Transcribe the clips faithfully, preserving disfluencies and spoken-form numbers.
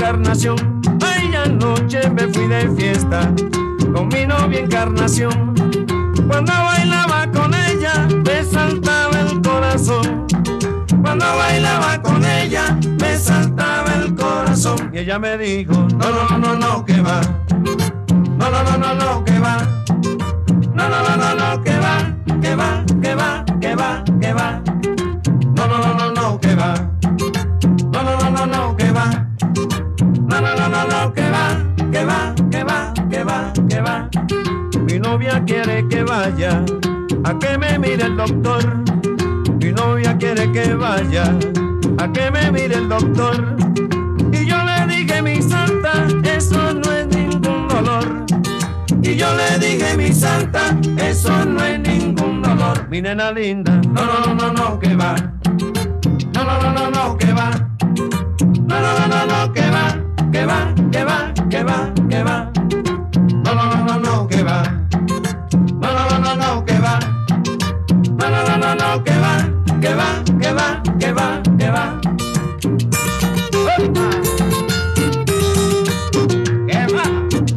Encarnación. Ay, anoche me fui de fiesta con mi novia Encarnación. Cuando bailaba con ella me saltaba el corazón. Cuando bailaba con ella me saltaba el corazón. Y ella me dijo, no, no, no, no, no, que va. No, no, no, no, no, que va. No, no, no, no, no, que va, que va, que va, que va, que va. No, no, no, no, no, que va. No, no, no, no, no, que va. No, no, no, no, no, que va, que va, que va, que va, que va. Mi novia quiere que vaya a que me mire el doctor. Mi novia quiere que vaya a que me mire el doctor. Y yo le dije, mi santa, eso no es ningún dolor. Y yo le dije, mi santa, eso no es ningún dolor. Mi nena linda, no, no, no, no, no, que va. No, no, no, no, no, que va. No, no, no, no, no, que va, que va, que va, que va, que va. No, no, no, no, no, que va. No, no, no, no, no, que va. No, no, no, no, no, que va, que va, que va, que va, que va. ¡Opa! ¡Que va!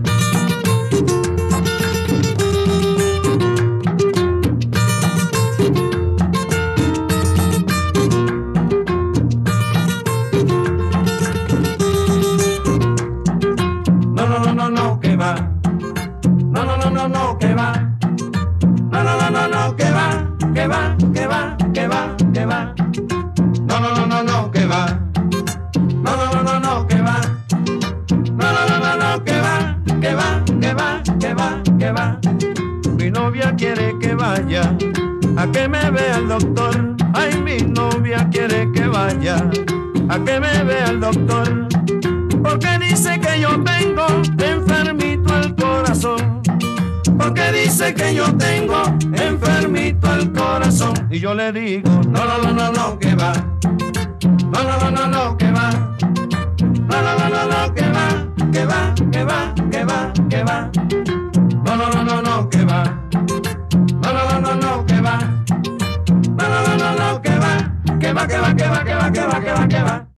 No, no, no, no, no, que va. No, no, no, no, no, que va. No, no, no, no, no, que va, que va, que va, que va, que va. No, no, no, no, no, que va. No, no, no, no, no, que va. No, no, no, no, no, que va, que va, que va, que va, que va. Mi novia quiere que vaya a que me vea el doctor. Ay, mi novia quiere que vaya a que me vea el doctor. Porque dice que yo tengo enfermito el corazón. Porque dice que yo tengo enfermito el corazón. Y yo le digo, no, no, no, no, no, que va. No, no, no, no, no, que va. No, no, no, no, no, que va, que va, que va, que va, que va. No, no, no, no, no, que va. No, no, no, no, no, que va. No, no, no, no, no, que va, que va, que va, que va, que va, que va, que va, que va.